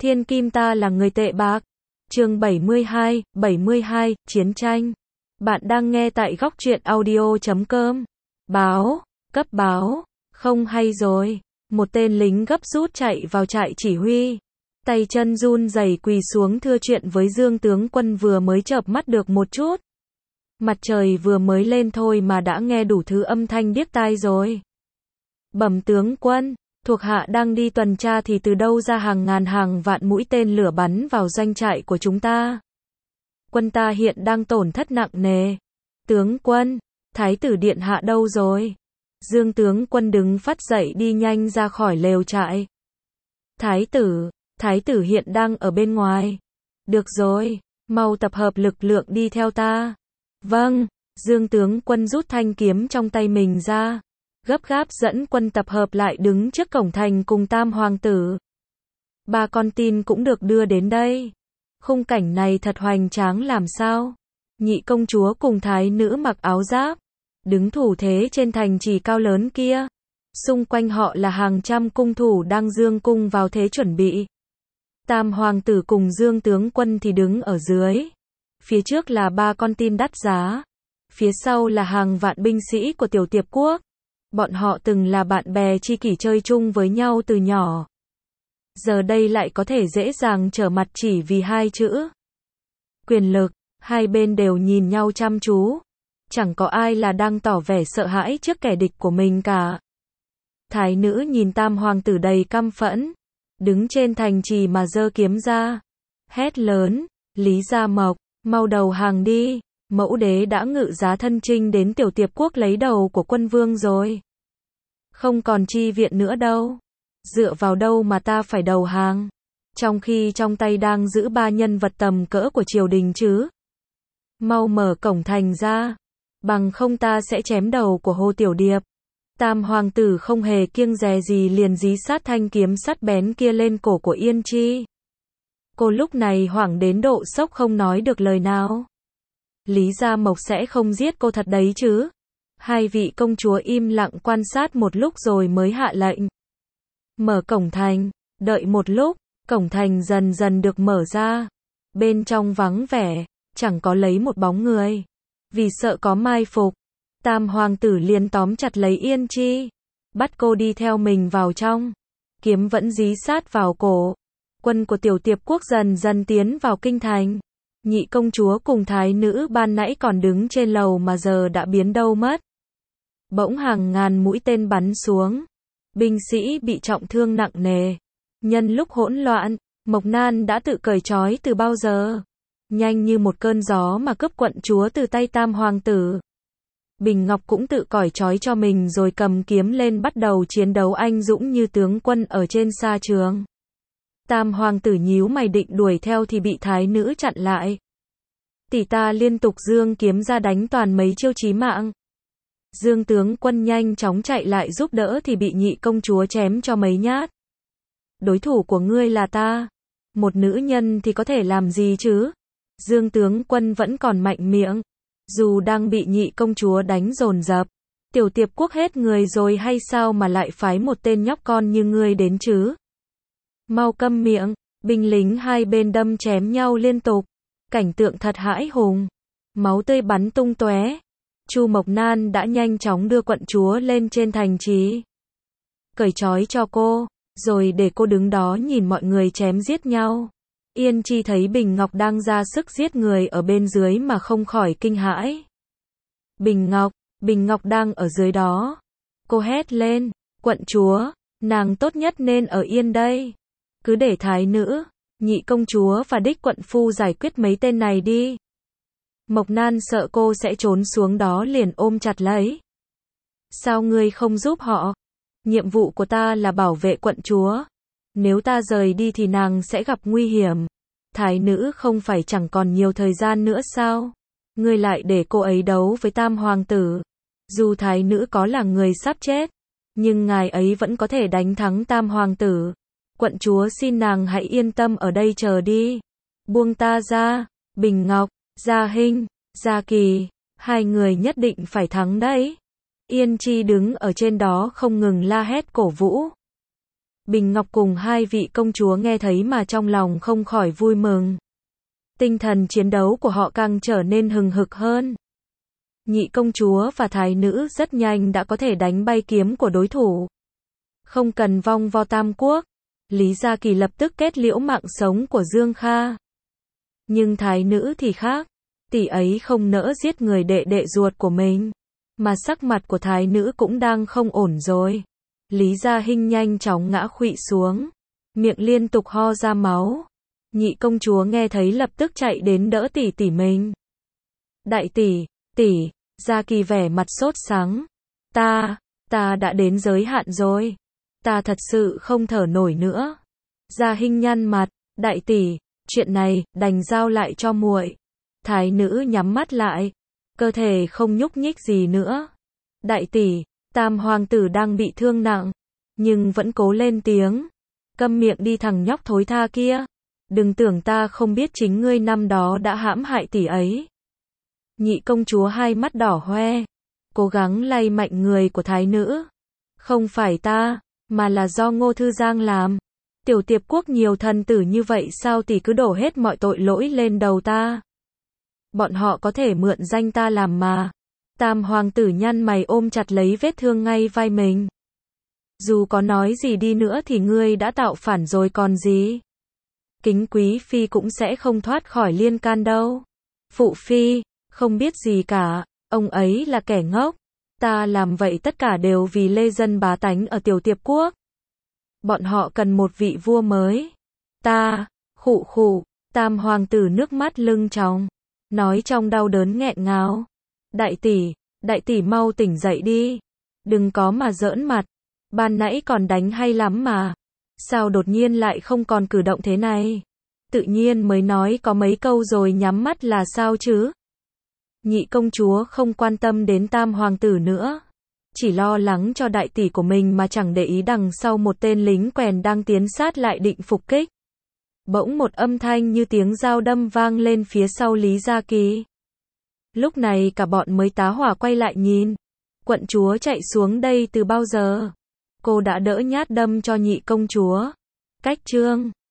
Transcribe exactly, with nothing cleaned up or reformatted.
Thiên kim ta là người tệ bạc. Chương bảy mươi hai, bảy mươi hai, chiến tranh. Bạn đang nghe tại góc truyện audio chấm com. Báo, cấp báo, không hay rồi. Một tên lính gấp rút chạy vào trại chỉ huy. Tay chân run rẩy quỳ xuống thưa chuyện với Dương tướng quân vừa mới chợp mắt được một chút. Mặt trời vừa mới lên thôi mà đã nghe đủ thứ âm thanh điếc tai rồi. Bẩm tướng quân, thuộc hạ đang đi tuần tra thì từ đâu ra hàng ngàn hàng vạn mũi tên lửa bắn vào doanh trại của chúng ta. Quân ta hiện đang tổn thất nặng nề. Tướng quân, thái tử điện hạ đâu rồi? Dương tướng quân đứng phắt dậy đi nhanh ra khỏi lều trại. Thái tử, thái tử hiện đang ở bên ngoài. Được rồi, mau tập hợp lực lượng đi theo ta. Vâng, Dương tướng quân rút thanh kiếm trong tay mình ra. Gấp gáp dẫn quân tập hợp lại đứng trước cổng thành cùng tam hoàng tử. Ba con tin cũng được đưa đến đây. Khung cảnh này thật hoành tráng làm sao. Nhị công chúa cùng thái nữ mặc áo giáp, đứng thủ thế trên thành trì cao lớn kia. Xung quanh họ là hàng trăm cung thủ đang dương cung vào thế chuẩn bị. Tam hoàng tử cùng Dương tướng quân thì đứng ở dưới. Phía trước là ba con tin đắt giá. Phía sau là hàng vạn binh sĩ của Tiểu Tiệp quốc. Bọn họ từng là bạn bè tri kỷ chơi chung với nhau từ nhỏ. Giờ đây lại có thể dễ dàng trở mặt chỉ vì hai chữ quyền lực. Hai bên đều nhìn nhau chăm chú. Chẳng có ai là đang tỏ vẻ sợ hãi trước kẻ địch của mình cả. Thái nữ nhìn tam hoàng tử đầy căm phẫn. Đứng trên thành trì mà giơ kiếm ra. Hét lớn, Lý Gia Mộc, mau đầu hàng đi. Mẫu đế đã ngự giá thân chinh đến Tiểu Tiệp quốc lấy đầu của quân vương rồi. Không còn chi viện nữa đâu. Dựa vào đâu mà ta phải đầu hàng? Trong khi trong tay đang giữ ba nhân vật tầm cỡ của triều đình chứ. Mau mở cổng thành ra. Bằng không ta sẽ chém đầu của Hồ Tiểu Điệp. Tam hoàng tử không hề kiêng dè gì liền dí sát thanh kiếm sắt bén kia lên cổ của Yên Chi. Cô lúc này hoảng đến độ sốc không nói được lời nào. Lý Gia Mộc sẽ không giết cô thật đấy chứ? Hai vị công chúa im lặng quan sát một lúc rồi mới hạ lệnh. Mở cổng thành. Đợi một lúc, cổng thành dần dần được mở ra. Bên trong vắng vẻ, chẳng có lấy một bóng người. Vì sợ có mai phục, tam hoàng tử liền tóm chặt lấy Yên Chi, bắt cô đi theo mình vào trong. Kiếm vẫn dí sát vào cổ. Quân của Tiểu Tiệp quốc dần dần tiến vào kinh thành. Nhị công chúa cùng thái nữ ban nãy còn đứng trên lầu mà giờ đã biến đâu mất. Bỗng hàng ngàn mũi tên bắn xuống. Binh sĩ bị trọng thương nặng nề. Nhân lúc hỗn loạn, Mộc Nan đã tự cởi trói từ bao giờ. Nhanh như một cơn gió mà cướp quận chúa từ tay tam hoàng tử. Bình Ngọc cũng tự cởi trói cho mình rồi cầm kiếm lên bắt đầu chiến đấu anh dũng như tướng quân ở trên sa trường. Tam hoàng tử nhíu mày định đuổi theo thì bị thái nữ chặn lại. Tỷ ta liên tục giương kiếm ra đánh toàn mấy chiêu chí mạng. Dương tướng quân nhanh chóng chạy lại giúp đỡ thì bị nhị công chúa chém cho mấy nhát. Đối thủ của ngươi là ta. Một nữ nhân thì có thể làm gì chứ? Dương tướng quân vẫn còn mạnh miệng. Dù đang bị nhị công chúa đánh dồn dập. Tiểu Tiệp quốc hết người rồi hay sao mà lại phái một tên nhóc con như ngươi đến chứ? Mau câm miệng. Binh lính hai bên đâm chém nhau liên tục. Cảnh tượng thật hãi hùng. Máu tươi bắn tung tóe. Chu Mộc Nan đã nhanh chóng đưa quận chúa lên trên thành trì. Cởi trói cho cô, rồi để cô đứng đó nhìn mọi người chém giết nhau. Yên Chi thấy Bình Ngọc đang ra sức giết người ở bên dưới mà không khỏi kinh hãi. Bình Ngọc, Bình Ngọc đang ở dưới đó. Cô hét lên, quận chúa, nàng tốt nhất nên ở yên đây. Cứ để thái nữ, nhị công chúa và đích quận phu giải quyết mấy tên này đi. Mộc Nan sợ cô sẽ trốn xuống đó liền ôm chặt lấy. Sao ngươi không giúp họ? Nhiệm vụ của ta là bảo vệ quận chúa. Nếu ta rời đi thì nàng sẽ gặp nguy hiểm. Thái nữ không phải chẳng còn nhiều thời gian nữa sao? Ngươi lại để cô ấy đấu với tam hoàng tử. Dù thái nữ có là người sắp chết, nhưng ngài ấy vẫn có thể đánh thắng tam hoàng tử. Quận chúa xin nàng hãy yên tâm ở đây chờ đi. Buông ta ra, Bình Ngọc, Gia Hinh, Gia Kỳ, hai người nhất định phải thắng đấy. Yên Chi đứng ở trên đó không ngừng la hét cổ vũ. Bình Ngọc cùng hai vị công chúa nghe thấy mà trong lòng không khỏi vui mừng. Tinh thần chiến đấu của họ càng trở nên hừng hực hơn. Nhị công chúa và thái nữ rất nhanh đã có thể đánh bay kiếm của đối thủ. Không cần vong vo tam quốc, Lý Gia Kỳ lập tức kết liễu mạng sống của Dương Kha. Nhưng thái nữ thì khác, tỷ ấy không nỡ giết người đệ đệ ruột của mình, mà sắc mặt của thái nữ cũng đang không ổn rồi. Lý Gia Hinh nhanh chóng ngã khuỵu xuống, miệng liên tục ho ra máu. Nhị công chúa nghe thấy lập tức chạy đến đỡ tỷ tỷ mình. Đại tỷ, tỷ, Gia Kỳ vẻ mặt sốt sắng. Ta, ta đã đến giới hạn rồi. Ta thật sự không thở nổi nữa. Gia Hinh nhăn mặt, đại tỷ, chuyện này, đành giao lại cho muội. Thái nữ nhắm mắt lại, cơ thể không nhúc nhích gì nữa. Đại tỷ, tam hoàng tử đang bị thương nặng, nhưng vẫn cố lên tiếng. Câm miệng đi thằng nhóc thối tha kia. Đừng tưởng ta không biết chính ngươi năm đó đã hãm hại tỷ ấy. Nhị công chúa hai mắt đỏ hoe, cố gắng lay mạnh người của thái nữ. Không phải ta, mà là do Ngô Thư Giang làm. Tiểu Tiệp quốc nhiều thần tử như vậy sao tỷ cứ đổ hết mọi tội lỗi lên đầu ta. Bọn họ có thể mượn danh ta làm mà. Tam hoàng tử nhăn mày ôm chặt lấy vết thương ngay vai mình. Dù có nói gì đi nữa thì ngươi đã tạo phản rồi còn gì. Kính quý phi cũng sẽ không thoát khỏi liên can đâu. Phụ phi, không biết gì cả, ông ấy là kẻ ngốc. Ta làm vậy tất cả đều vì lê dân bá tánh ở Tiểu Tiệp quốc. Bọn họ cần một vị vua mới. Ta, khụ khụ, tam hoàng tử nước mắt lưng tròng, nói trong đau đớn nghẹn ngào. Đại tỷ, đại tỷ mau tỉnh dậy đi. Đừng có mà giỡn mặt. Ban nãy còn đánh hay lắm mà. Sao đột nhiên lại không còn cử động thế này? Tự nhiên mới nói có mấy câu rồi nhắm mắt là sao chứ? Nhị công chúa không quan tâm đến tam hoàng tử nữa. Chỉ lo lắng cho đại tỷ của mình mà chẳng để ý đằng sau một tên lính quèn đang tiến sát lại định phục kích. Bỗng một âm thanh như tiếng dao đâm vang lên phía sau Lý Gia Kỳ. Lúc này cả bọn mới tá hỏa quay lại nhìn. Quận chúa chạy xuống đây từ bao giờ? Cô đã đỡ nhát đâm cho nhị công chúa. Cách chương